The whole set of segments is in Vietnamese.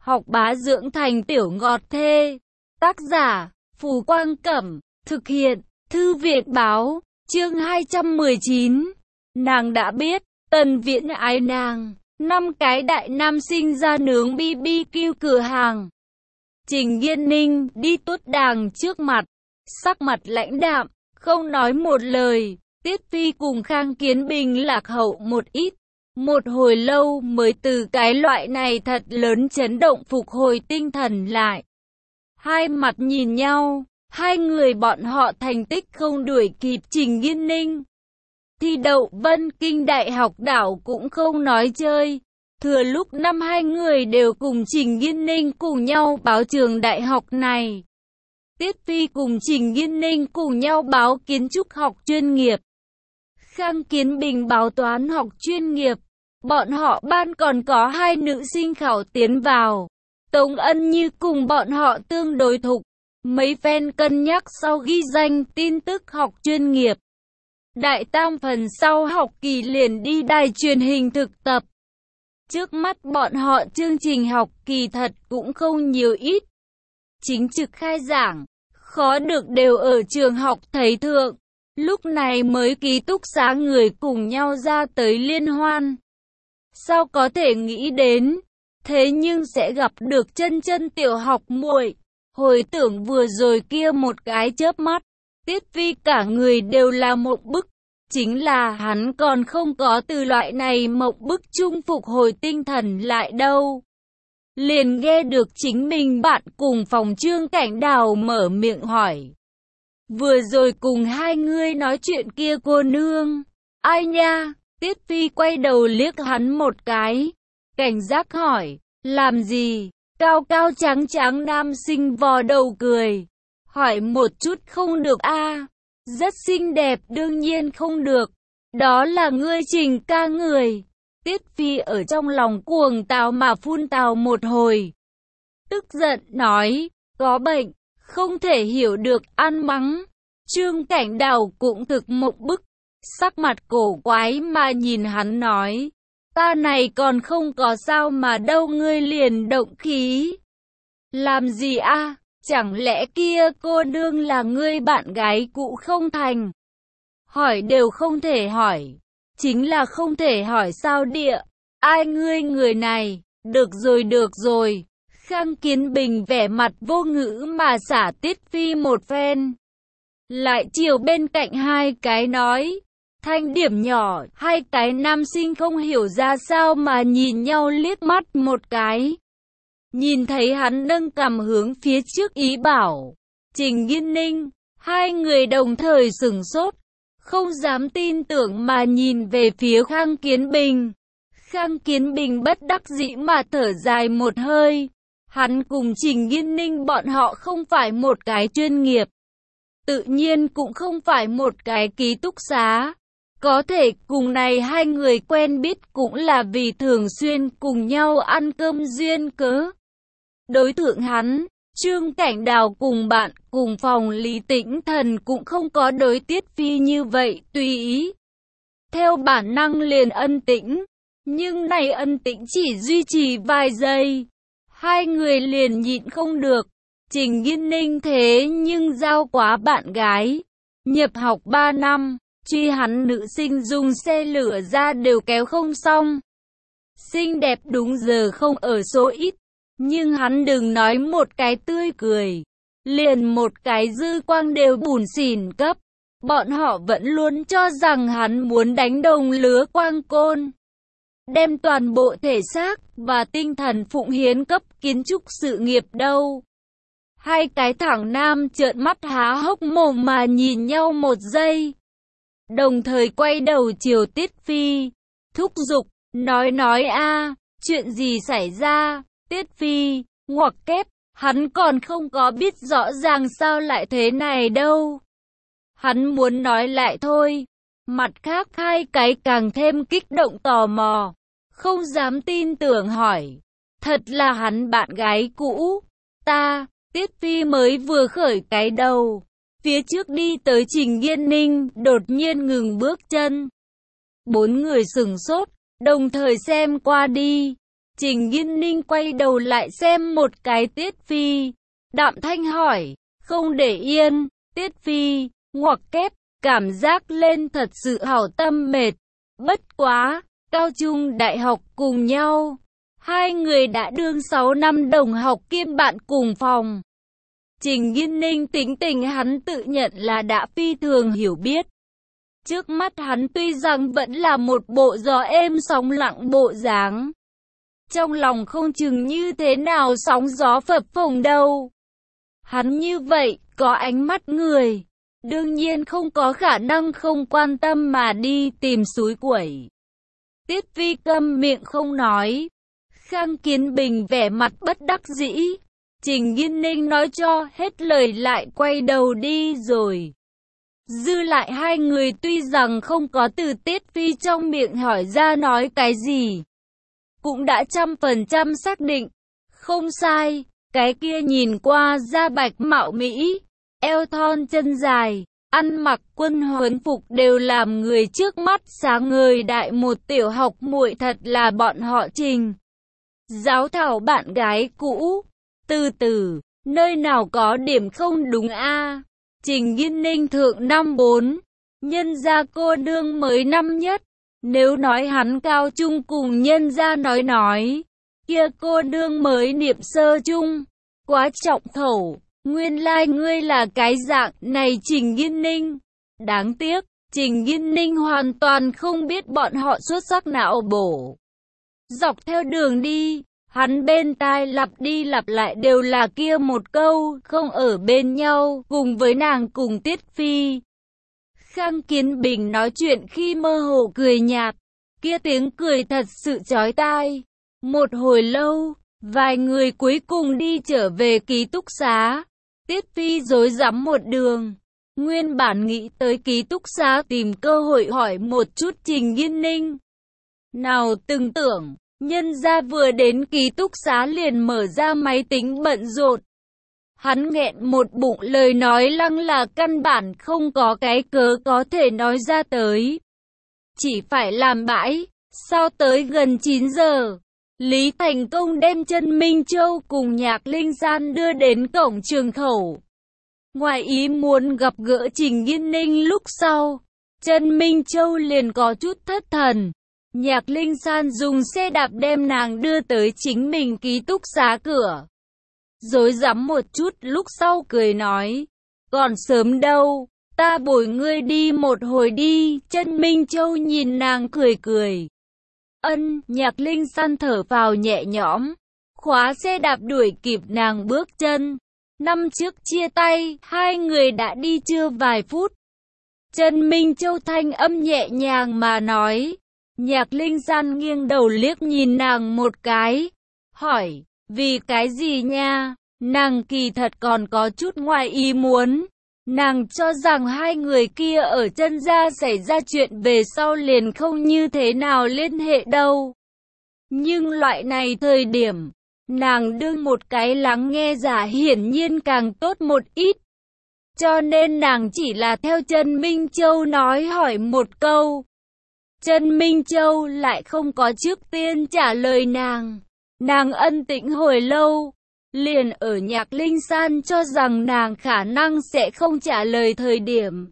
học bá dưỡng thành tiểu ngọt thê. Tác giả, Phù Quang Cẩm, thực hiện, Thư viện Báo, chương 219. Nàng đã biết, Tần Viễn ái nàng. 5 cái đại nam sinh ra nướng BBQ cửa hàng. Trình Nghiên Ninh đi tuốt đàng trước mặt, sắc mặt lãnh đạm, không nói một lời. Tiết Phi cùng Khang Kiến Bình lạc hậu một ít. Một hồi lâu mới từ cái loại này thật lớn chấn động phục hồi tinh thần lại. Hai mặt nhìn nhau, hai người bọn họ thành tích không đuổi kịp Trình Nghiên Ninh. Thi đậu Vân Kinh Đại học đảo cũng không nói chơi. Thừa lúc năm hai người đều cùng Trình Nghiên Ninh cùng nhau báo trường đại học này. Tiết Phi cùng Trình Nghiên Ninh cùng nhau báo kiến trúc học chuyên nghiệp. Khang Kiến Bình báo toán học chuyên nghiệp. Bọn họ ban còn có 2 nữ sinh khảo tiến vào. Tống Ân Như cùng bọn họ tương đối thục. Mấy phen cân nhắc sau ghi danh tin tức học chuyên nghiệp. Đại tam phần sau học kỳ liền đi đài truyền hình thực tập. Trước mắt bọn họ chương trình học kỳ thật cũng không nhiều ít. Chính trực khai giảng, khó được đều ở trường học thấy thượng. Lúc này mới ký túc xá người cùng nhau ra tới liên hoan. Sao có thể nghĩ đến, thế nhưng sẽ gặp được chân chân tiểu học muội. Hồi tưởng vừa rồi kia một cái chớp mắt, Tiết Phi cả người đều là mộng bức. Chính là hắn còn không có từ loại này mộng bức chung phục hồi tinh thần lại đâu. Liền nghe được chính mình bạn cùng phòng Trương Cảnh Đào mở miệng hỏi. Vừa rồi cùng hai ngươi nói chuyện kia cô nương, ai nha? Tiết Phi quay đầu liếc hắn một cái, cảnh giác hỏi, làm gì? Cao cao trắng trắng nam sinh vò đầu cười, hỏi một chút không được a? Rất xinh đẹp đương nhiên không được, đó là ngươi Trình ca người. Tiết Phi ở trong lòng cuồng tào mà phun tào một hồi. Tức giận nói, có bệnh, không thể hiểu được ăn mắng. Trương Cảnh Đào cũng thực mộng bức, sắc mặt cổ quái mà nhìn hắn nói, ta này còn không có sao mà đâu ngươi liền động khí. Làm gì a? Chẳng lẽ kia cô nương là ngươi bạn gái cũ không thành? Hỏi đều không thể hỏi, chính là không thể hỏi sao địa, ai ngươi người này, được rồi. Khang Kiến Bình vẻ mặt vô ngữ mà xả Tiết Phi một phen. Lại chiều bên cạnh hai cái nói, thanh điểm nhỏ, hai cái nam sinh không hiểu ra sao mà nhìn nhau liếc mắt một cái. Nhìn thấy hắn nâng cằm hướng phía trước ý bảo, Trình Nghiên Ninh, hai người đồng thời sửng sốt, không dám tin tưởng mà nhìn về phía Khang Kiến Bình. Khang Kiến Bình bất đắc dĩ mà thở dài một hơi, hắn cùng Trình Nghiên Ninh bọn họ không phải một cái chuyên nghiệp. Tự nhiên cũng không phải một cái ký túc xá. Có thể cùng này hai người quen biết cũng là vì thường xuyên cùng nhau ăn cơm duyên cớ. Đối tượng hắn, Trương Cảnh Đào cùng bạn cùng phòng Lý Tĩnh Thần cũng không có đối Tiết Phi như vậy tùy ý. Theo bản năng liền ân tĩnh, nhưng này ân tĩnh chỉ duy trì vài giây. Hai người liền nhịn không được. Trình Nghiên Ninh thế nhưng giao quá bạn gái. Nhập học 3 năm, truy hắn nữ sinh dùng xe lửa ra đều kéo không xong. Xinh đẹp đúng giờ không ở số ít. Nhưng hắn đừng nói một cái tươi cười, liền một cái dư quang đều bủn xỉn cấp. Bọn họ vẫn luôn cho rằng hắn muốn đánh đồng lứa quang côn. Đem toàn bộ thể xác và tinh thần phụng hiến cấp kiến trúc sự nghiệp đâu. Hai cái thẳng nam trợn mắt há hốc mồm mà nhìn nhau một giây. Đồng thời quay đầu chiều Tiết Phi, thúc giục, nói a, chuyện gì xảy ra? Tiết Phi, ngoặc kép, hắn còn không có biết rõ ràng sao lại thế này đâu. Hắn muốn nói lại thôi. Mặt khác hai cái càng thêm kích động tò mò, không dám tin tưởng hỏi. Thật là hắn bạn gái cũ? Tiết Phi mới vừa khởi cái đầu. Phía trước đi tới Trình Nghiên Ninh, đột nhiên ngừng bước chân. 4 người sửng sốt, đồng thời xem qua đi. Trình Nghiên Ninh quay đầu lại xem một cái Tiết Phi. Đạm thanh hỏi, không để yên, Tiết Phi, ngoặc kép, cảm giác lên thật sự hảo tâm mệt. Bất quá, cao trung đại học cùng nhau. Hai người đã đương 6 năm đồng học kiêm bạn cùng phòng. Trình Nghiên Ninh tính tình hắn tự nhận là đã phi thường hiểu biết. Trước mắt hắn tuy rằng vẫn là một bộ gió êm sóng lặng bộ dáng. Trong lòng không chừng như thế nào sóng gió phập phồng đâu. Hắn như vậy, có ánh mắt người. Đương nhiên không có khả năng không quan tâm mà đi tìm suối quẩy. Tiết Phi câm miệng không nói. Khang Kiến Bình vẻ mặt bất đắc dĩ. Trình Nghiên Ninh nói cho hết lời lại quay đầu đi rồi. Dư lại hai người tuy rằng không có từ Tiết Phi trong miệng hỏi ra nói cái gì. Cũng đã 100% xác định. Không sai, cái kia nhìn qua da bạch mạo mỹ, eo thon chân dài, ăn mặc quân huấn phục đều làm người trước mắt sáng ngời đại một tiểu học muội thật là bọn họ Trình. Giáo thảo bạn gái cũ, từ từ, nơi nào có điểm không đúng a? Trình Nghiên Ninh thượng năm 4, nhân gia cô nương mới năm nhất, nếu nói hắn cao trung cùng nhân gia nói, kia cô nương mới niệm sơ trung, quá trọng khẩu, nguyên lai ngươi là cái dạng này Trình Nghiên Ninh. Đáng tiếc, Trình Nghiên Ninh hoàn toàn không biết bọn họ xuất sắc não bổ. Dọc theo đường đi, hắn bên tai lặp đi lặp lại đều là kia một câu, không ở bên nhau, cùng với nàng cùng Tiết Phi. Khang Kiến Bình nói chuyện khi mơ hồ cười nhạt, kia tiếng cười thật sự chói tai. Một hồi lâu, vài người cuối cùng đi trở về ký túc xá. Tiết Phi rối rắm một đường. Nguyên bản nghĩ tới ký túc xá tìm cơ hội hỏi một chút Trình Nghiên Ninh. Nào từng tưởng, nhân gia vừa đến ký túc xá liền mở ra máy tính bận rộn. Hắn nghẹn một bụng lời nói lăng là căn bản không có cái cớ có thể nói ra tới. Chỉ phải làm bãi, sao tới gần 9 giờ. Lý Thành Công đem Trân Minh Châu cùng Nhạc Linh San đưa đến cổng trường khẩu. Ngoài ý muốn gặp gỡ Trình Nghiên Ninh lúc sau, Trân Minh Châu liền có chút thất thần. Nhạc Linh San dùng xe đạp đem nàng đưa tới chính mình ký túc xá cửa. Rối rắm một chút lúc sau cười nói, còn sớm đâu, ta bồi ngươi đi một hồi đi. Trân Minh Châu nhìn nàng cười cười. Ân, Nhạc Linh San thở vào nhẹ nhõm, khóa xe đạp đuổi kịp nàng bước chân. Năm trước chia tay, hai người đã đi chưa vài phút. Trân Minh Châu thanh âm nhẹ nhàng mà nói. Nhạc Linh San nghiêng đầu liếc nhìn nàng một cái, hỏi, vì cái gì nha? Nàng kỳ thật còn có chút ngoài ý muốn. Nàng cho rằng hai người kia ở chân gia xảy ra chuyện về sau liền không như thế nào liên hệ đâu. Nhưng loại này thời điểm, nàng đương một cái lắng nghe giả hiển nhiên càng tốt một ít. Cho nên nàng chỉ là theo Trân Minh Châu nói hỏi một câu. Trân Minh Châu lại không có trước tiên trả lời nàng. Nàng ân tĩnh hồi lâu, liền ở Nhạc Linh San cho rằng nàng khả năng sẽ không trả lời thời điểm.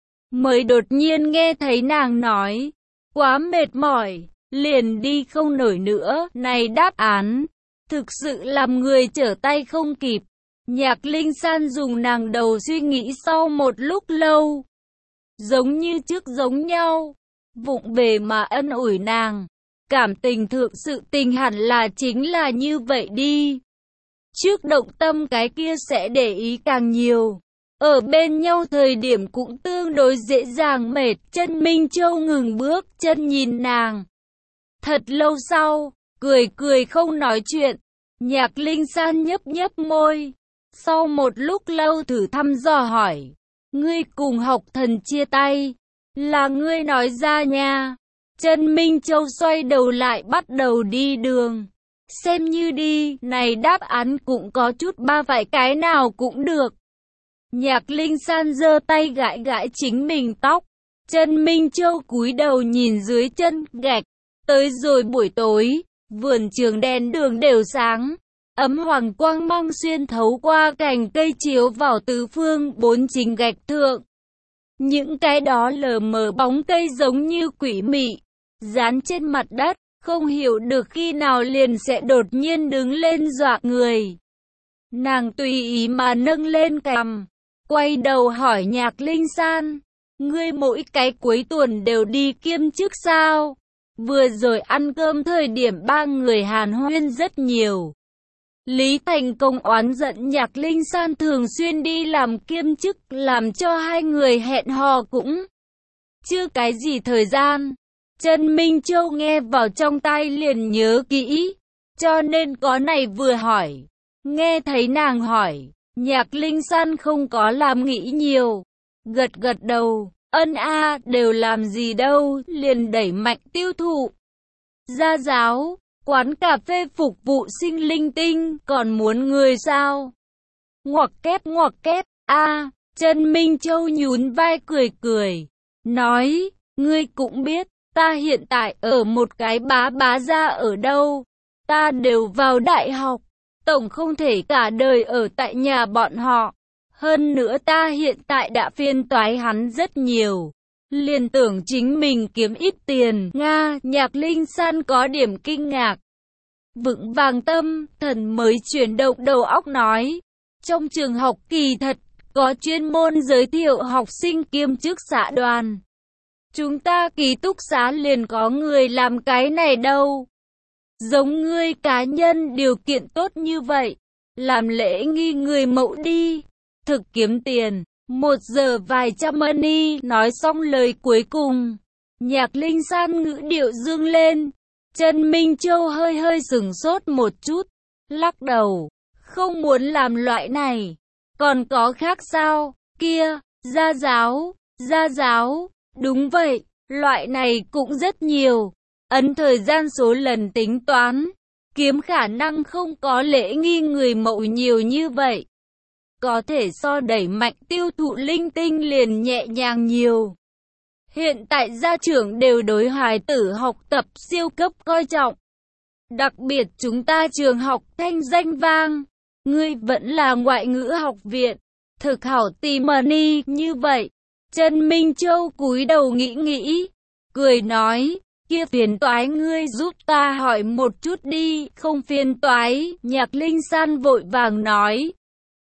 Mới đột nhiên nghe thấy nàng nói, quá mệt mỏi, liền đi không nổi nữa. Này đáp án, thực sự làm người trở tay không kịp. Nhạc Linh San dùng nàng đầu suy nghĩ sau một lúc lâu. Giống như trước giống nhau. Vụng về mà ân ủi nàng. Cảm tình thượng sự tình hẳn là chính là như vậy đi. Trước động tâm cái kia sẽ để ý càng nhiều. Ở bên nhau thời điểm cũng tương đối dễ dàng mệt. Trân Minh Châu ngừng bước chân nhìn nàng. Thật lâu sau, cười cười không nói chuyện. Nhạc Linh San nhấp nhấp môi. Sau một lúc lâu thử thăm dò hỏi. Ngươi cùng học thần chia tay. Là ngươi nói ra nha. Trân Minh Châu xoay đầu lại bắt đầu đi đường. Xem như đi, này đáp án cũng có chút ba phải cái nào cũng được. Nhạc Linh San giơ tay gãi gãi chính mình tóc. Trân Minh Châu cúi đầu nhìn dưới chân gạch. Tới rồi buổi tối, Vườn trường đèn đường đều sáng, ấm hoàng quang mang xuyên thấu qua cành cây chiếu vào tứ phương bốn chính gạch thượng. Những cái đó lờ mờ bóng cây giống như quỷ mị, dán trên mặt đất, không hiểu được khi nào liền sẽ đột nhiên đứng lên dọa người. Nàng tùy ý mà nâng lên cằm, quay đầu hỏi Nhạc Linh San, ngươi mỗi cái cuối tuần đều đi kiêm chức sao? Vừa rồi ăn cơm thời điểm ba người hàn huyên rất nhiều. Lý Thành Công oán giận Nhạc Linh San thường xuyên đi làm kiêm chức, làm cho hai người hẹn hò cũng chưa cái gì thời gian. Trần Minh Châu nghe vào trong tai liền nhớ kỹ, cho nên có này vừa hỏi. Nghe thấy nàng hỏi, Nhạc Linh San không có làm nghĩ nhiều, gật gật đầu, ân a, đều làm gì đâu, liền đẩy mạnh tiêu thụ. Gia giáo, quán cà phê phục vụ sinh linh tinh, còn muốn người sao? Ngoặc kép, a, Trần Minh Châu nhún vai cười cười, nói, ngươi cũng biết, ta hiện tại ở một cái bá gia ở đâu, ta đều vào đại học, tổng không thể cả đời ở tại nhà bọn họ. Hơn nữa ta hiện tại đã phiền toái hắn rất nhiều, liền tưởng chính mình kiếm ít tiền. Nga, Nhạc Linh San có điểm kinh ngạc. Vững vàng tâm, thần mới chuyển động đầu óc nói, trong trường học kỳ thật, có chuyên môn giới thiệu học sinh kiêm chức xã đoàn. Chúng ta ký túc xá liền có người làm cái này đâu. Giống ngươi cá nhân điều kiện tốt như vậy, làm lễ nghi người mẫu đi, thực kiếm tiền, 1 giờ vài trăm money. Nói xong lời cuối cùng, Nhạc Linh San ngữ điệu dương lên. Trần Minh Châu hơi sửng sốt một chút, lắc đầu, không muốn làm loại này. Còn có khác sao? Kia, gia giáo, đúng vậy, loại này cũng rất nhiều. Ấn thời gian số lần tính toán, kiếm khả năng không có lễ nghi người mẫu nhiều như vậy. Có thể so đẩy mạnh tiêu thụ linh tinh liền nhẹ nhàng nhiều. Hiện tại gia trưởng đều đối hài tử học tập siêu cấp coi trọng. Đặc biệt chúng ta trường học thanh danh vang, ngươi vẫn là ngoại ngữ học viện, thực hảo tìm money như vậy. Trần Minh Châu cúi đầu nghĩ, cười nói, kia phiền toái ngươi giúp ta hỏi một chút đi. Không phiền toái, Nhạc Linh San vội vàng nói,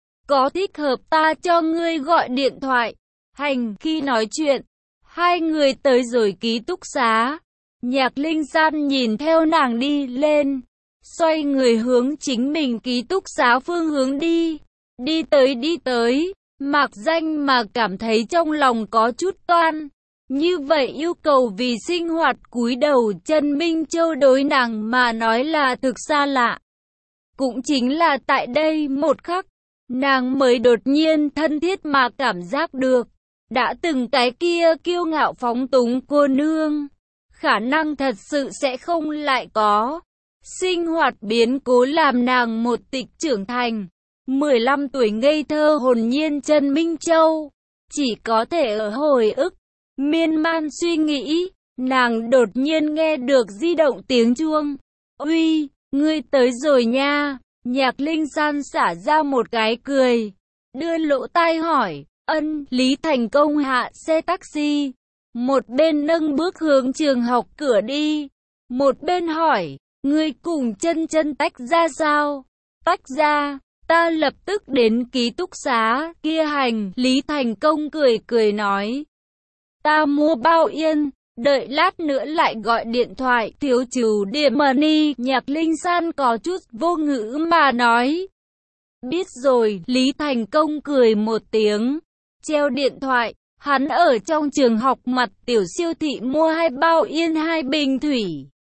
có thích hợp ta cho ngươi gọi điện thoại. Hành. Khi nói chuyện, hai người tới rồi ký túc xá. Nhạc Linh San nhìn theo nàng đi lên, xoay người hướng chính mình ký túc xá phương hướng đi. Đi tới, mạc danh mà cảm thấy trong lòng có chút toan. Như vậy yêu cầu vì sinh hoạt cúi đầu Trần Minh Châu đối nàng mà nói là thực xa lạ. Cũng chính là tại đây một khắc, nàng mới đột nhiên thân thiết mà cảm giác được, đã từng cái kia kiêu ngạo phóng túng cô nương, khả năng thật sự sẽ không lại có. Sinh hoạt biến cố làm nàng một tịch trưởng thành. 15 tuổi ngây thơ hồn nhiên Trần Minh Châu, chỉ có thể ở hồi ức, miên man suy nghĩ, nàng đột nhiên nghe được di động tiếng chuông. Uy, ngươi tới rồi nha. Nhạc Linh San xả ra một cái cười, đưa lỗ tai hỏi, ân. Lý Thành Công hạ xe taxi, một bên nâng bước hướng trường học cửa đi, một bên hỏi, ngươi cùng chân tách ra sao? Tách ra, ta lập tức đến ký túc xá. Kia hành. Lý Thành Công cười nói, ta mua bao yên, đợi lát nữa lại gọi điện thoại. Thiếu trừ điểm money. Nhạc Linh San có chút vô ngữ mà nói, biết rồi. Lý Thành Công cười một tiếng, treo điện thoại. Hắn ở trong trường học mặt tiểu siêu thị mua 2 bao yên 2 bình thủy.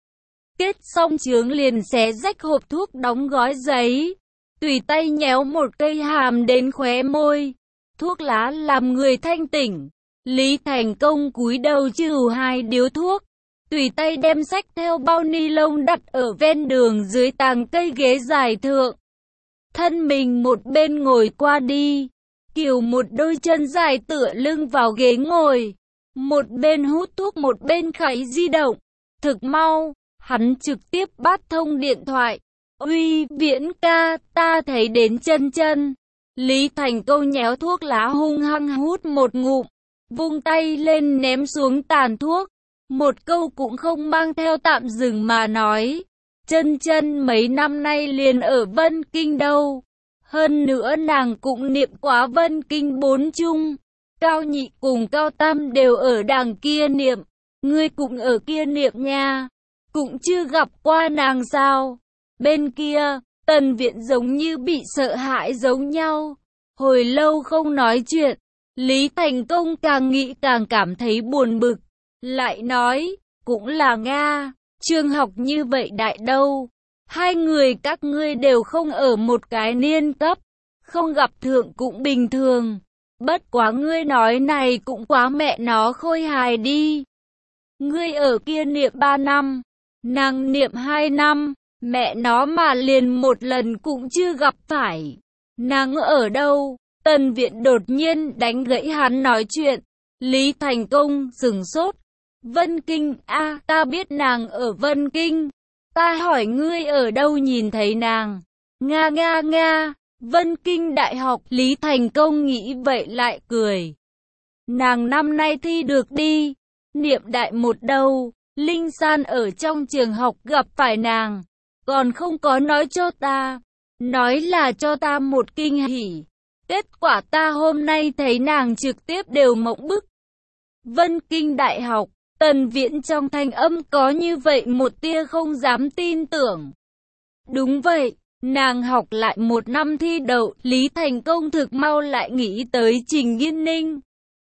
Kết xong chướng liền xé rách hộp thuốc đóng gói giấy, tùy tay nhéo một cây hàm đến khóe môi. Thuốc lá làm người thanh tỉnh. Lý Thành Công cúi đầu trừ 2 điếu thuốc, tùy tay đem xách theo bao ni lông đặt ở ven đường dưới tàng cây ghế dài thượng. Thân mình một bên ngồi qua đi, kiểu một đôi chân dài tựa lưng vào ghế ngồi, một bên hút thuốc một bên khải di động. Thực mau, Hắn trực tiếp bắt thông điện thoại. Uy, Viễn ca, ta thấy đến chân chân. Lý Thành Công nhéo thuốc lá hung hăng hút một ngụm, vung tay lên ném xuống tàn thuốc. Một câu cũng không mang theo tạm dừng mà nói. Chân chân mấy năm nay liền ở Vân Kinh đâu. Hơn nữa nàng cũng niệm quá Vân Kinh 4 chung. Cao nhị cùng Cao tam đều ở đằng kia niệm. Ngươi cũng ở kia niệm nha. Cũng chưa gặp qua nàng sao. Bên kia, Tần Viễn giống như bị sợ hãi giống nhau. Hồi lâu không nói chuyện. Lý Thành Công càng nghĩ càng cảm thấy buồn bực. Lại nói, cũng là Nga, trường học như vậy đại đâu. Hai người các ngươi đều không ở một cái niên cấp. Không gặp thượng cũng bình thường. Bất quá ngươi nói này cũng quá mẹ nó khôi hài đi. Ngươi ở kia niệm 3 năm, nàng niệm 2 năm, mẹ nó mà liền một lần cũng chưa gặp phải. Nàng ở đâu? Tần Viễn đột nhiên đánh gãy hắn nói chuyện. Lý Thành Công sửng sốt. Vân Kinh, a, ta biết nàng ở Vân Kinh. Ta hỏi ngươi ở đâu nhìn thấy nàng? Nga nga nga, Vân Kinh Đại học. Lý Thành Công nghĩ vậy lại cười. Nàng năm nay thi được đi. Niệm đại một đâu. Linh San ở trong trường học gặp phải nàng. Còn không có nói cho ta. Nói là cho ta một kinh hỉ. Kết quả ta hôm nay thấy nàng trực tiếp đều mộng bức. Vân Kinh Đại học. Tần Viễn trong thanh âm có như vậy một tia không dám tin tưởng. Đúng vậy, nàng học lại một năm thi đậu. Lý Thành Công thực mau lại nghĩ tới Trình Nghiên Ninh.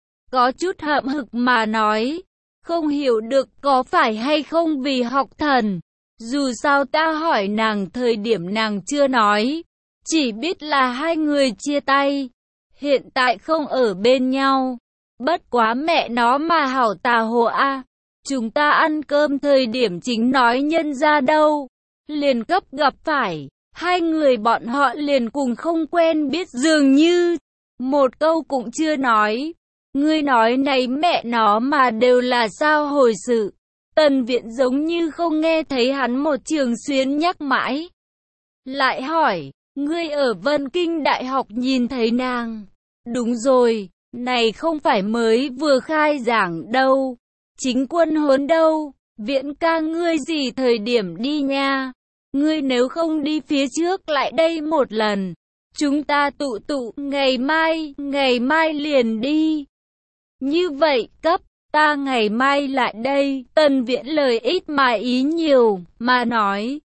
Có chút hậm hực mà nói. Không hiểu được có phải hay không vì học thần. Dù sao ta hỏi nàng thời điểm nàng chưa nói. Chỉ biết là hai người chia tay. Hiện tại không ở bên nhau. Bất quá mẹ nó mà hảo tà hồ a. Chúng ta ăn cơm thời điểm chính nói nhân ra đâu. Liền cấp gặp phải. Hai người bọn họ liền cùng không quen biết dường như. Một câu cũng chưa nói. Ngươi nói này mẹ nó mà đều là sao hồi sự. Tần Viễn giống như không nghe thấy hắn một trường xuyến nhắc mãi. Lại hỏi, ngươi ở Vân Kinh Đại học nhìn thấy nàng. Đúng rồi, này không phải mới vừa khai giảng đâu. Chính quân huấn đâu, Viễn ca ngươi gì thời điểm đi nha. Ngươi nếu không đi phía trước lại đây một lần. Chúng ta tụ ngày mai liền đi. Như vậy cấp, ta ngày mai lại đây. Tần Viễn lời ít mà ý nhiều, mà nói.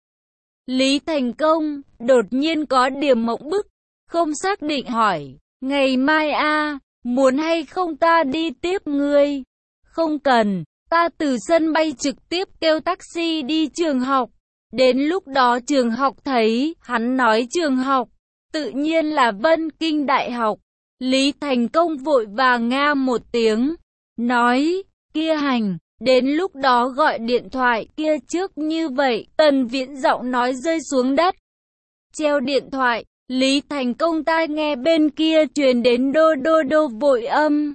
Lý Thành Công, đột nhiên có điểm mộng bức, không xác định hỏi. Ngày mai a, muốn hay không ta đi tiếp ngươi? Không cần, ta từ sân bay trực tiếp kêu taxi đi trường học. Đến lúc đó trường học thấy, hắn nói trường học, tự nhiên là Vân Kinh Đại học. Lý Thành Công vội vàng nga một tiếng, nói, kia hành, đến lúc đó gọi điện thoại kia trước như vậy. Tần Viễn giọng nói rơi xuống đất. Treo điện thoại, Lý Thành Công tai nghe bên kia truyền đến đô đô đô vội âm.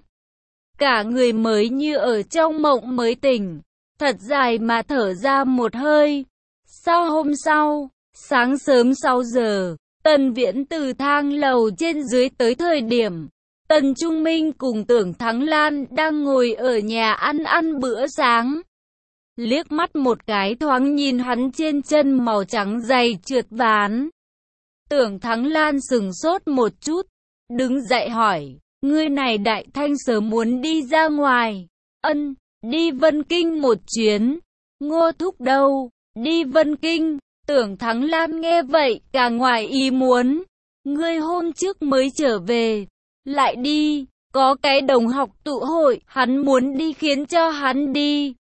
Cả người mới như ở trong mộng mới tỉnh, thật dài mà thở ra một hơi. Sau hôm sau, sáng sớm 6 giờ, Tần Viễn từ thang lầu trên dưới tới thời điểm, Tần Trung Minh cùng Tưởng Thắng Lan đang ngồi ở nhà ăn bữa sáng. Liếc mắt một cái thoáng nhìn hắn trên chân màu trắng dày trượt ván. Tưởng Thắng Lan sừng sốt một chút, đứng dậy hỏi, ngươi này đại thanh sớm muốn đi ra ngoài. Ân, đi Vân Kinh một chuyến. Ngô thúc đâu? Đi Vân Kinh. Tưởng Thắng Lan nghe vậy, cả ngoài ý muốn. Ngươi hôm trước mới trở về, lại đi, có cái đồng học tụ hội, hắn muốn đi khiến cho hắn đi.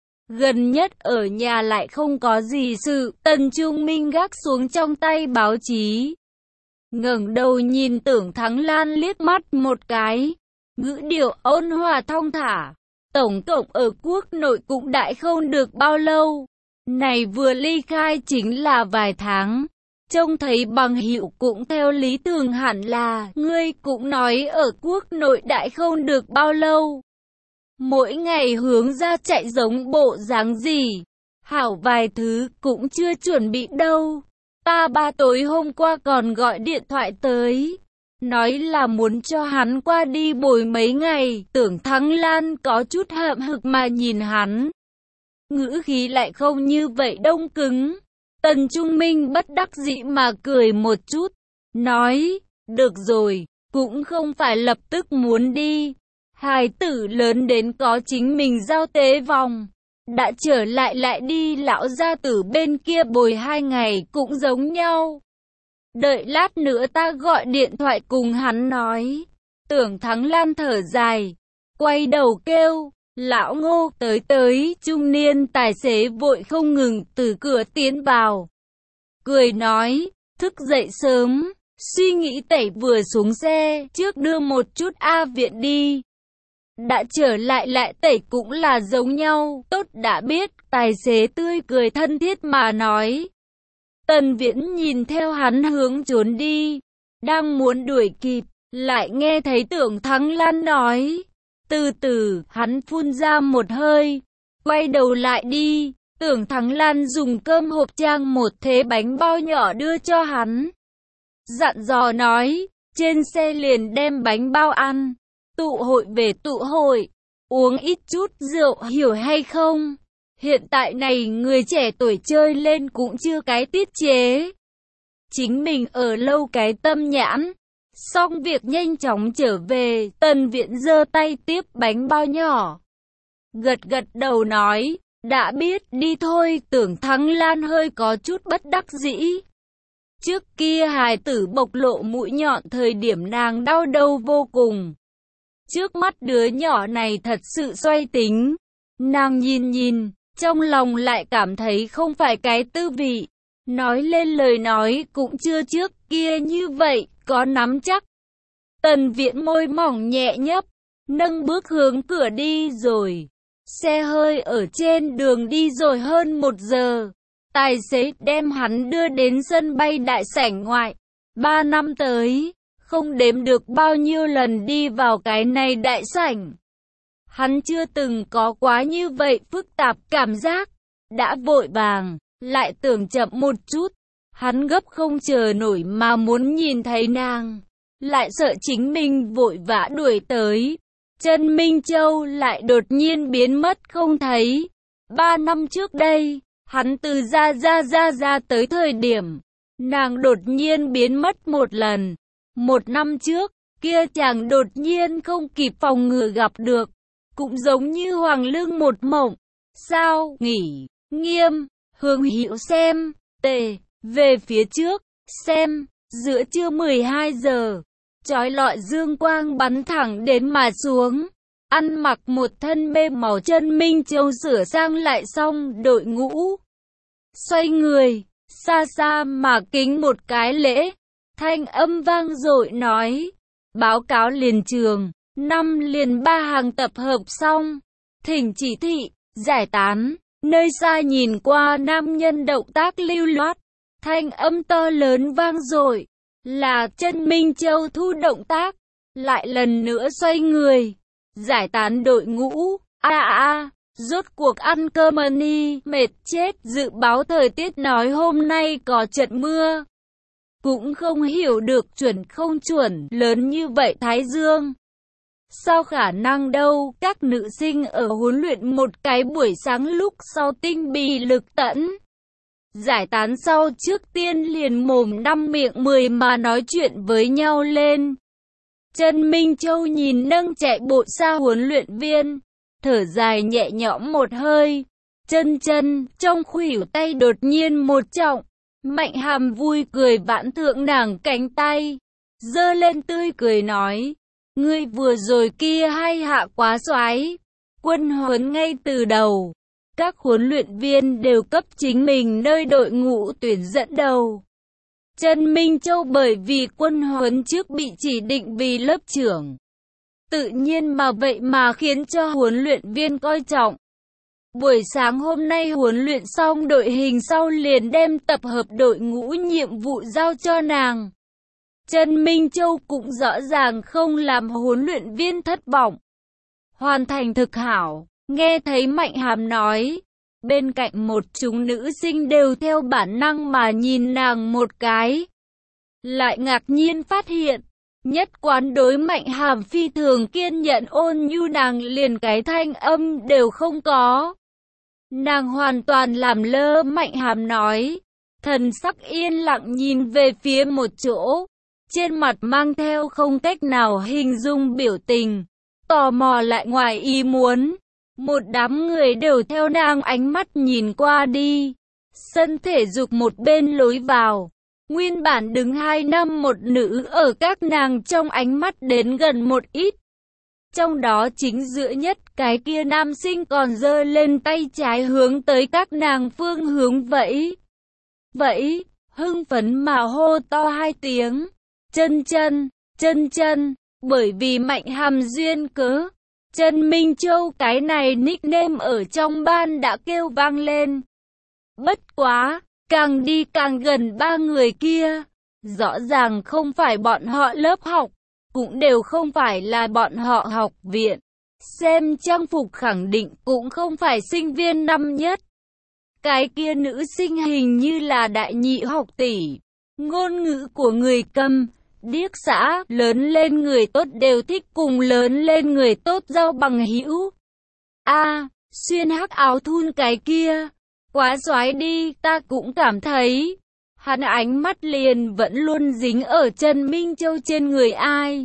Gần nhất ở nhà lại không có gì sự, Tần Trung Minh gác xuống trong tay báo chí. Ngẩng đầu nhìn Tưởng Thắng Lan liếc mắt một cái, ngữ điệu ôn hòa thong thả. Tổng cộng ở quốc nội cũng đại không được bao lâu. Này vừa ly khai chính là vài tháng. Trông thấy bằng hữu cũng theo lý tưởng hẳn là, ngươi cũng nói ở quốc nội đại không được bao lâu. Mỗi ngày hướng ra chạy giống bộ dáng gì? Hảo vài thứ cũng chưa chuẩn bị đâu. Ba tối hôm qua còn gọi điện thoại tới, nói là muốn cho hắn qua đi bồi mấy ngày. Tưởng Thắng Lan có chút hậm hực mà nhìn hắn, ngữ khí lại không như vậy đông cứng. Tần Trung Minh bất đắc dĩ mà cười một chút, nói, được rồi, cũng không phải lập tức muốn đi. Hài tử lớn đến có chính mình giao tế vòng, đã trở lại đi lão gia tử bên kia bồi 2 ngày cũng giống nhau. Đợi lát nữa ta gọi điện thoại cùng hắn nói. Tưởng Thắng Lan thở dài, quay đầu kêu, lão Ngô. Tới trung niên tài xế vội không ngừng từ cửa tiến vào, cười nói, thức dậy sớm, suy nghĩ tẩy vừa xuống xe, trước đưa một chút A Viện đi. Đã trở lại tẩy cũng là giống nhau, tốt đã biết, tài xế tươi cười thân thiết mà nói. Tần Viễn nhìn theo hắn hướng trốn đi, đang muốn đuổi kịp, lại nghe thấy Tưởng Thắng Lan nói. Từ từ, hắn phun ra một hơi, quay đầu lại đi. Tưởng Thắng Lan dùng cơm hộp trang một thế bánh bao nhỏ đưa cho hắn, dặn dò nói, trên xe liền đem bánh bao ăn, tụ hội về tụ hội, uống ít chút rượu hiểu hay không? Hiện tại này người trẻ tuổi chơi lên cũng chưa cái tiết chế. Chính mình ở lâu cái tâm nhãn. Xong việc nhanh chóng trở về, Tần Viễn giơ tay tiếp bánh bao nhỏ, gật đầu nói, đã biết, đi thôi. Tưởng Thắng Lan hơi có chút bất đắc dĩ. Trước kia hài tử bộc lộ mũi nhọn thời điểm nàng đau đầu vô cùng. Trước mắt đứa nhỏ này thật sự xoay tính. Nàng nhìn, trong lòng lại cảm thấy không phải cái tư vị. Nói lên lời nói cũng chưa trước kia như vậy, có nắm chắc. Tần Viễn môi mỏng nhẹ nhấp, nâng bước hướng cửa đi rồi. Xe hơi ở trên đường đi rồi hơn 1 giờ. Tài xế đem hắn đưa đến sân bay đại sảnh ngoại. 3 năm tới, không đếm được bao nhiêu lần đi vào cái này đại sảnh. Hắn chưa từng có quá như vậy phức tạp cảm giác. Đã vội vàng, lại tưởng chậm một chút. Hắn gấp không chờ nổi mà muốn nhìn thấy nàng, lại sợ chính mình vội vã đuổi tới. Trần Minh Châu lại đột nhiên biến mất không thấy. 3 năm trước đây, hắn từ ra tới thời điểm, nàng đột nhiên biến mất một lần. 1 năm trước, kia chàng đột nhiên không kịp phòng ngừa gặp được, cũng giống như hoàng lương một mộng. Sao, nghỉ, nghiêm, Hướng Hữu xem, về phía trước, xem, giữa trưa 12 giờ, chói lọi dương quang bắn thẳng đến mà xuống. Ăn mặc một thân bê màu, Trần Minh Châu sửa sang lại xong đội ngũ, xoay người, xa mà kính một cái lễ. Thanh âm vang dội nói, báo cáo liền trường, 5 liền 3 hàng tập hợp xong, thỉnh chỉ thị, giải tán. Nơi xa nhìn qua nam nhân động tác lưu loát, thanh âm to lớn vang dội, là Trần Minh Châu thu động tác, lại lần nữa xoay người, giải tán đội ngũ. Rốt cuộc ăn cơm đi, mệt chết. Dự báo thời tiết nói hôm nay có trận mưa, cũng không hiểu được chuẩn không chuẩn, lớn như vậy thái dương. Sao khả năng đâu, các nữ sinh ở huấn luyện một cái buổi sáng lúc sau tinh bì lực tẫn. Giải tán sau trước tiên liền mồm 5 miệng 10 mà nói chuyện với nhau lên. Trần Minh Châu nhìn nâng chạy bộ xa huấn luyện viên, thở dài nhẹ nhõm một hơi. Chân trong khuỷu tay đột nhiên một trọng, Mạnh Hàm vui cười vãn thượng nàng cánh tay, giơ lên tươi cười nói, ngươi vừa rồi kia hay hạ quá xoái. Quân huấn ngay từ đầu, các huấn luyện viên đều cấp chính mình nơi đội ngũ tuyển dẫn đầu. Trần Minh Châu bởi vì quân huấn trước bị chỉ định vì lớp trưởng, tự nhiên mà vậy mà khiến cho huấn luyện viên coi trọng. Buổi sáng hôm nay huấn luyện xong đội hình sau liền đem tập hợp đội ngũ nhiệm vụ giao cho nàng. Trần Minh Châu cũng rõ ràng không làm huấn luyện viên thất vọng. Hoàn thành thực hảo, nghe thấy Mạnh Hàm nói, Bên cạnh một chúng nữ sinh đều theo bản năng mà nhìn nàng một cái. Lại ngạc nhiên phát hiện, nhất quán đối Mạnh Hàm phi thường kiên nhẫn ôn nhu nàng liền cái thanh âm đều không có. Nàng hoàn toàn làm lơ Mạnh Hàm nói, thần sắc yên lặng nhìn về phía một chỗ, trên mặt mang theo không cách nào hình dung biểu tình, tò mò lại ngoài ý muốn. Một đám người đều theo nàng ánh mắt nhìn qua đi. Sân thể dục một bên lối vào, nguyên bản đứng 2 nam một nữ ở các nàng trong ánh mắt đến gần một ít. Trong đó chính giữa nhất cái kia nam sinh còn giơ lên tay trái hướng tới các nàng phương hướng vẫy. Vẫy, hưng phấn mà hô to 2 tiếng. Chân chân, chân chân, bởi vì Mạnh Hàm duyên cớ. Trần Minh Châu cái này nickname ở trong ban đã kêu vang lên. Bất quá, càng đi càng gần 3 người kia. Rõ ràng không phải bọn họ lớp học, cũng đều không phải là bọn họ học viện. Xem trang phục khẳng định cũng không phải sinh viên năm nhất. Cái kia nữ sinh hình như là đại nhị học tỷ. Ngôn ngữ của người Câm, điếc xã, lớn lên người tốt đều thích cùng lớn lên người tốt giao bằng hữu. Xuyên hắc áo thun cái kia, quá xoái đi, ta cũng cảm thấy. Hắn ánh mắt liền vẫn luôn dính ở Trần Minh Châu trên người ai.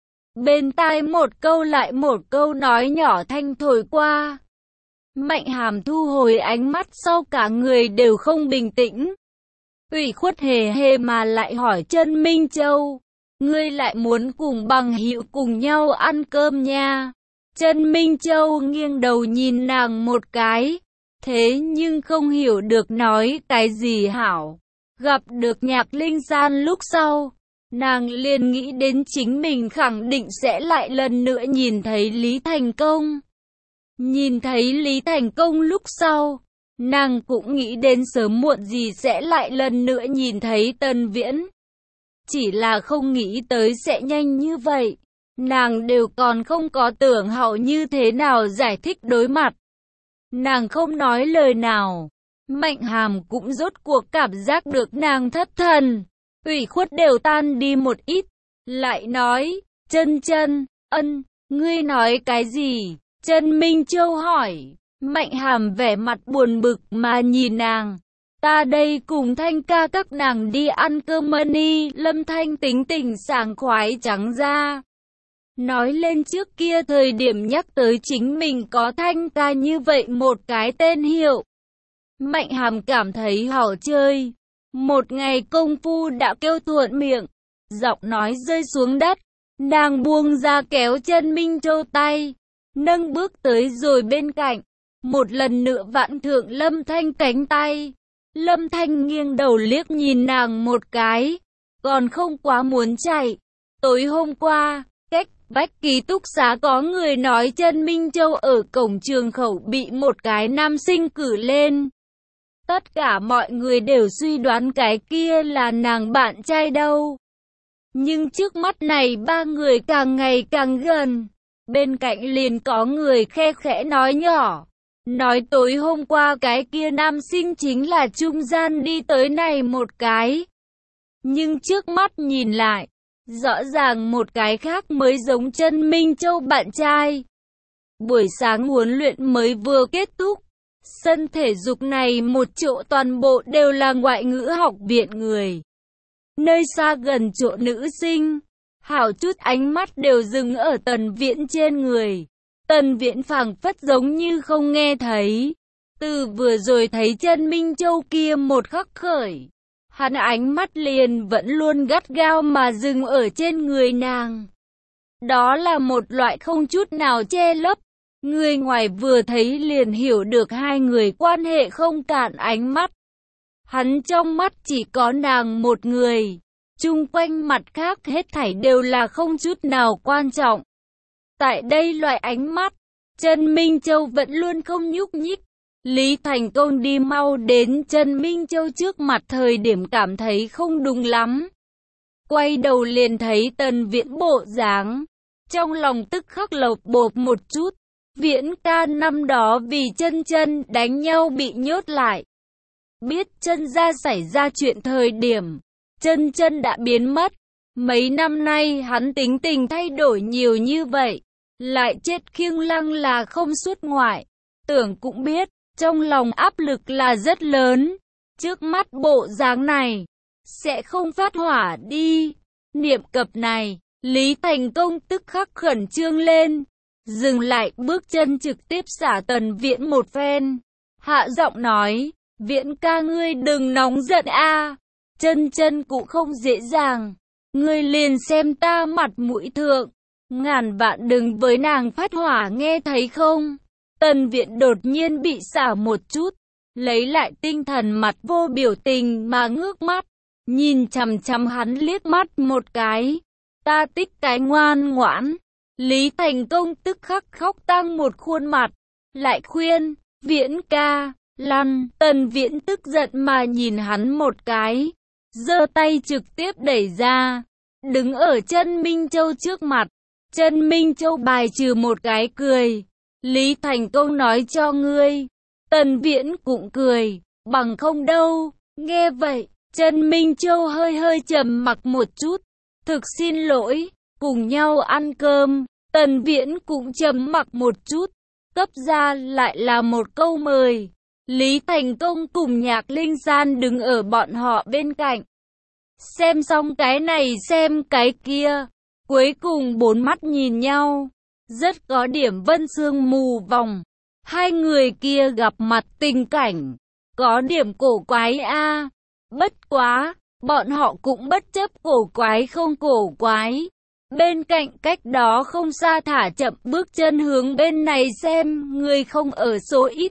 Bên tai một câu lại một câu nói nhỏ thanh thổi qua. Mạnh Hàm thu hồi ánh mắt sau cả người đều không bình tĩnh. Ủy khuất hề hề mà lại hỏi Trần Minh Châu, ngươi lại muốn cùng bằng hữu cùng nhau ăn cơm nha. Trần Minh Châu nghiêng đầu nhìn nàng một cái, thế nhưng không hiểu được nói cái gì hảo. Gặp được Nhạc Linh San lúc sau, nàng liền nghĩ đến chính mình khẳng định sẽ lại lần nữa nhìn thấy Lý Thành Công. Nhìn thấy Lý Thành Công lúc sau, nàng cũng nghĩ đến sớm muộn gì sẽ lại lần nữa nhìn thấy Tần Viễn. Chỉ là không nghĩ tới sẽ nhanh như vậy. Nàng đều còn không có tưởng hậu như thế nào giải thích đối mặt. Nàng không nói lời nào. Mạnh Hàm cũng rốt cuộc cảm giác được nàng thất thần. Ủy khuất đều tan đi một ít. Lại nói, chân chân, ngươi nói cái gì? Trần Minh Châu hỏi. Mạnh Hàm vẻ mặt buồn bực mà nhìn nàng. Ta đây cùng Thanh ca các nàng đi ăn cơm money. Lâm Thanh tính tình sảng khoái trắng ra. Nói lên trước kia thời điểm nhắc tới chính mình có Thanh ca như vậy một cái tên hiệu. Mạnh Hàm cảm thấy hảo chơi. Một ngày công phu đã kêu thuận miệng. Giọng nói rơi xuống đất. Nàng buông ra kéo Trần Minh Châu tay. Nâng bước tới rồi bên cạnh. Một lần nữa vặn thượng Lâm Thanh cánh tay. Lâm Thanh nghiêng đầu liếc nhìn nàng một cái. Còn không quá muốn chạy. Tối hôm qua, cách vách ký túc xá có người nói Trần Minh Châu ở cổng trường khẩu bị một cái nam sinh cử lên. Tất cả mọi người đều suy đoán cái kia là nàng bạn trai đâu. Nhưng trước mắt này 3 người càng ngày càng gần. Bên cạnh liền có người khe khẽ nói nhỏ. Nói tối hôm qua cái kia nam sinh chính là trung gian đi tới này một cái. Nhưng trước mắt nhìn lại, rõ ràng một cái khác mới giống Trần Minh Châu bạn trai. Buổi sáng huấn luyện mới vừa kết thúc. Sân thể dục này một chỗ toàn bộ đều là ngoại ngữ học viện người. Nơi xa gần chỗ nữ sinh, hảo chút ánh mắt đều dừng ở Tần Viễn trên người. Tần Viễn phảng phất giống như không nghe thấy. Từ vừa rồi thấy Trần Minh Châu kia một khắc khởi, hắn ánh mắt liền vẫn luôn gắt gao mà dừng ở trên người nàng. Đó là một loại không chút nào che lấp. Người ngoài vừa thấy liền hiểu được hai người quan hệ không cạn ánh mắt. Hắn trong mắt chỉ có nàng một người. Chung quanh mặt khác hết thảy đều là không chút nào quan trọng. Tại đây loại ánh mắt, Trần Minh Châu vẫn luôn không nhúc nhích. Lý Thành Công đi mau đến Trần Minh Châu trước mặt thời điểm cảm thấy không đúng lắm. Quay đầu liền thấy Tần Viễn bộ dáng. Trong lòng tức khắc lột bột một chút. Viễn ca năm đó vì chân chân đánh nhau bị nhốt lại. Biết chân gia xảy ra chuyện thời điểm chân chân đã biến mất. Mấy năm nay hắn tính tình thay đổi nhiều như vậy, lại chết khiêng lăng là không xuất ngoại. Tưởng cũng biết, trong lòng áp lực là rất lớn. Trước mắt bộ dáng này, sẽ không phát hỏa đi. Niệm cập này, Lý Thành Công tức khắc khẩn trương lên. Dừng lại bước chân trực tiếp xả Tần Viễn một phen. Hạ giọng nói, Viễn ca ngươi đừng nóng giận a, chân chân cũng không dễ dàng. Ngươi liền xem ta mặt mũi thượng, ngàn vạn đừng với nàng phát hỏa nghe thấy không? Tần Viễn đột nhiên bị xả một chút, lấy lại tinh thần mặt vô biểu tình mà ngước mắt, nhìn chằm chằm hắn liếc mắt một cái. Ta tích cái ngoan ngoãn. Lý Thành Công tức khắc khóc tang một khuôn mặt, lại khuyên, Viễn ca, lăn. Tần Viễn tức giận mà nhìn hắn một cái, giơ tay trực tiếp đẩy ra, đứng ở Chân Minh Châu trước mặt. Chân Minh Châu bài trừ một cái cười, Lý Thành Công nói cho ngươi. Tần Viễn cũng cười, bằng không đâu. Nghe vậy, Chân Minh Châu hơi hơi trầm mặc một chút, thực xin lỗi, cùng nhau ăn cơm. Tần Viễn cũng trầm mặc một chút, cấp ra lại là một câu mời. Lý Thành Công cùng Nhạc Linh San đứng ở bọn họ bên cạnh, xem xong cái này xem cái kia, cuối cùng bốn mắt nhìn nhau, rất có điểm vân sương mù vòng. Hai người kia gặp mặt tình cảnh, có điểm cổ quái a. Bất quá, bọn họ cũng bất chấp cổ quái không cổ quái. Bên cạnh cách đó không xa thả chậm bước chân hướng bên này xem, người không ở số ít.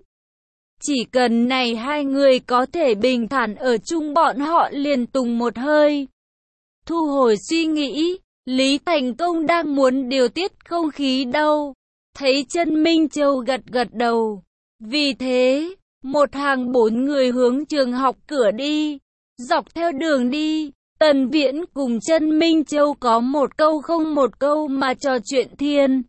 Chỉ cần này hai người có thể bình thản ở chung bọn họ liền tùng một hơi. Thu hồi suy nghĩ, Lý Thành Công đang muốn điều tiết không khí đâu. Thấy Chân Minh Châu gật gật đầu. Vì thế, một hàng 4 người hướng trường học cửa đi. Dọc theo đường đi, Tần Viễn cùng Chân Minh Châu có một câu không một câu mà trò chuyện thiên.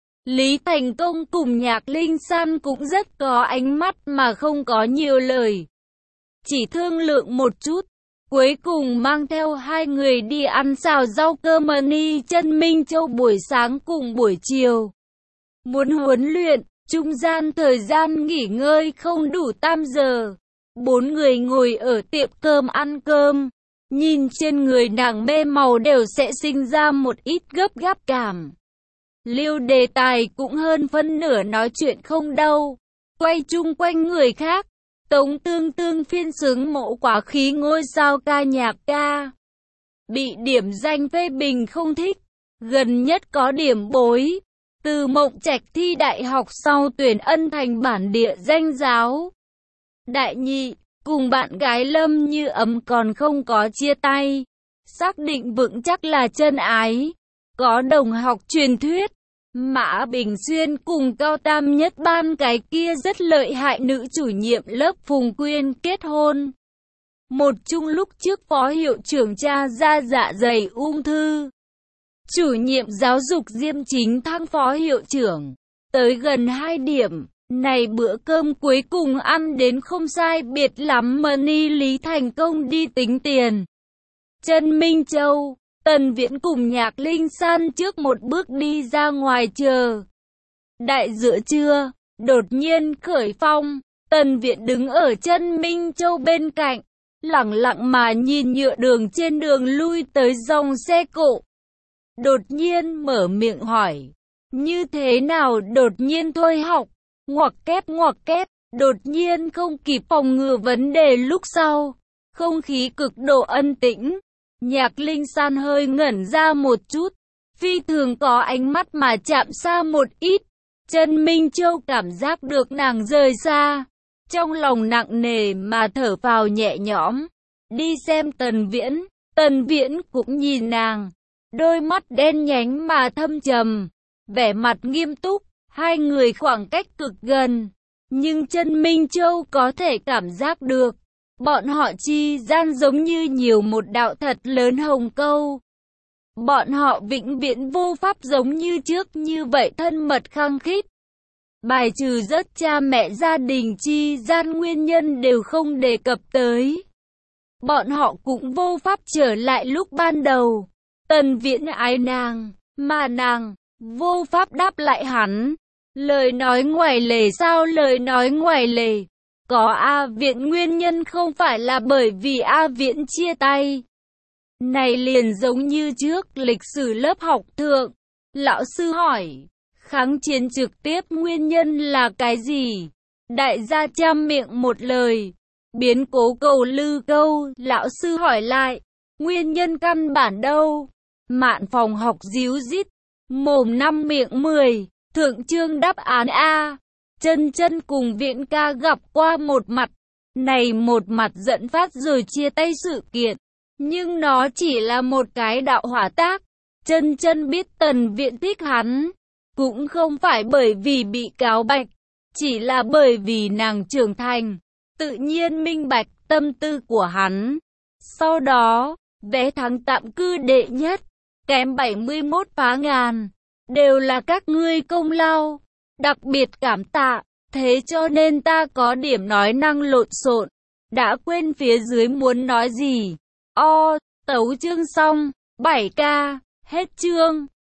Lý Thành Công cùng Nhạc Linh San cũng rất có ánh mắt mà không có nhiều lời, chỉ thương lượng một chút. Cuối cùng mang theo hai người đi ăn xào rau cơm mani. Chân Minh Châu buổi sáng cùng buổi chiều muốn huấn luyện, trung gian thời gian nghỉ ngơi không đủ 8 giờ. 4 người ngồi ở tiệm cơm ăn cơm, nhìn trên người nàng bê màu đều sẽ sinh ra một ít gấp gáp cảm. Lưu đề tài cũng hơn phân nửa nói chuyện không đâu, quay chung quanh người khác. Tống Tương Tương phiên xướng mộ quả khí ngôi sao ca nhạc ca, bị điểm danh phê bình không thích, gần nhất có điểm bối. Từ Mộng Trạch thi đại học sau tuyển Ân thành bản địa danh giáo. Đại nhị, cùng bạn gái Lâm Như Ấm còn không có chia tay, xác định vững chắc là chân ái. Có đồng học truyền thuyết, Mã Bình Xuyên cùng cao tam nhất ban cái kia rất lợi hại nữ chủ nhiệm lớp Phùng Quyên kết hôn. Một chung lúc trước phó hiệu trưởng cha ra dạ dày ung thư, chủ nhiệm giáo dục Diêm Chính thăng phó hiệu trưởng, tới gần 2 điểm. Này bữa cơm cuối cùng ăn đến không sai biệt lắm money. Lý Thành Công đi tính tiền. Chân Minh Châu, Tần Viễn cùng Nhạc Linh San trước một bước đi ra ngoài chờ. Đại giữa trưa, đột nhiên khởi phong, Tần Viễn đứng ở Chân Minh Châu bên cạnh, lẳng lặng mà nhìn nhựa đường trên đường lui tới dòng xe cộ. Đột nhiên mở miệng hỏi, như thế nào đột nhiên thôi học, ngoặc kép, đột nhiên không kịp phòng ngừa vấn đề lúc sau. Không khí cực độ ân tĩnh, Nhạc Linh San hơi ngẩn ra một chút, phi thường có ánh mắt mà chạm xa một ít. Chân Minh Châu cảm giác được nàng rời xa, trong lòng nặng nề mà thở phào nhẹ nhõm. Đi xem Tần Viễn cũng nhìn nàng, đôi mắt đen nhánh mà thâm trầm, vẻ mặt nghiêm túc. Hai người khoảng cách cực gần, nhưng Chân Minh Châu có thể cảm giác được, bọn họ chi gian giống như nhiều một đạo thật lớn hồng câu. Bọn họ vĩnh viễn vô pháp giống như trước như vậy thân mật khăng khít. bài trừ rất cha mẹ gia đình chi gian nguyên nhân đều không đề cập tới. Bọn họ cũng vô pháp trở lại lúc ban đầu. Tần Viễn ái nàng, mà nàng vô pháp đáp lại hắn. Lời nói ngoài lề sao lời nói ngoài lề? Có A Viễn nguyên nhân không phải là bởi vì A Viễn chia tay. Này liền giống như trước lịch sử lớp học thượng. Lão sư hỏi, kháng chiến trực tiếp nguyên nhân là cái gì? Đại gia chăm miệng một lời. Biến cố cầu lư câu, lão sư hỏi lại, nguyên nhân căn bản đâu? Mạn phòng học díu dít, mồm 5 miệng 10, thượng chương đáp án A. Chân chân cùng Viễn ca gặp qua một mặt, này một mặt dẫn phát rồi chia tay sự kiện, nhưng nó chỉ là một cái đạo hỏa tác. Chân chân biết Tần Viễn thích hắn, cũng không phải bởi vì bị cáo bạch, chỉ là bởi vì nàng trưởng thành, tự nhiên minh bạch tâm tư của hắn. Sau đó, vé thắng tạm cư đệ nhất, kém 71 phá ngàn, đều là các ngươi công lao, đặc biệt cảm tạ, thế cho nên ta có điểm nói năng lộn xộn, đã quên phía dưới muốn nói gì. Tấu chương xong, 7K, hết chương.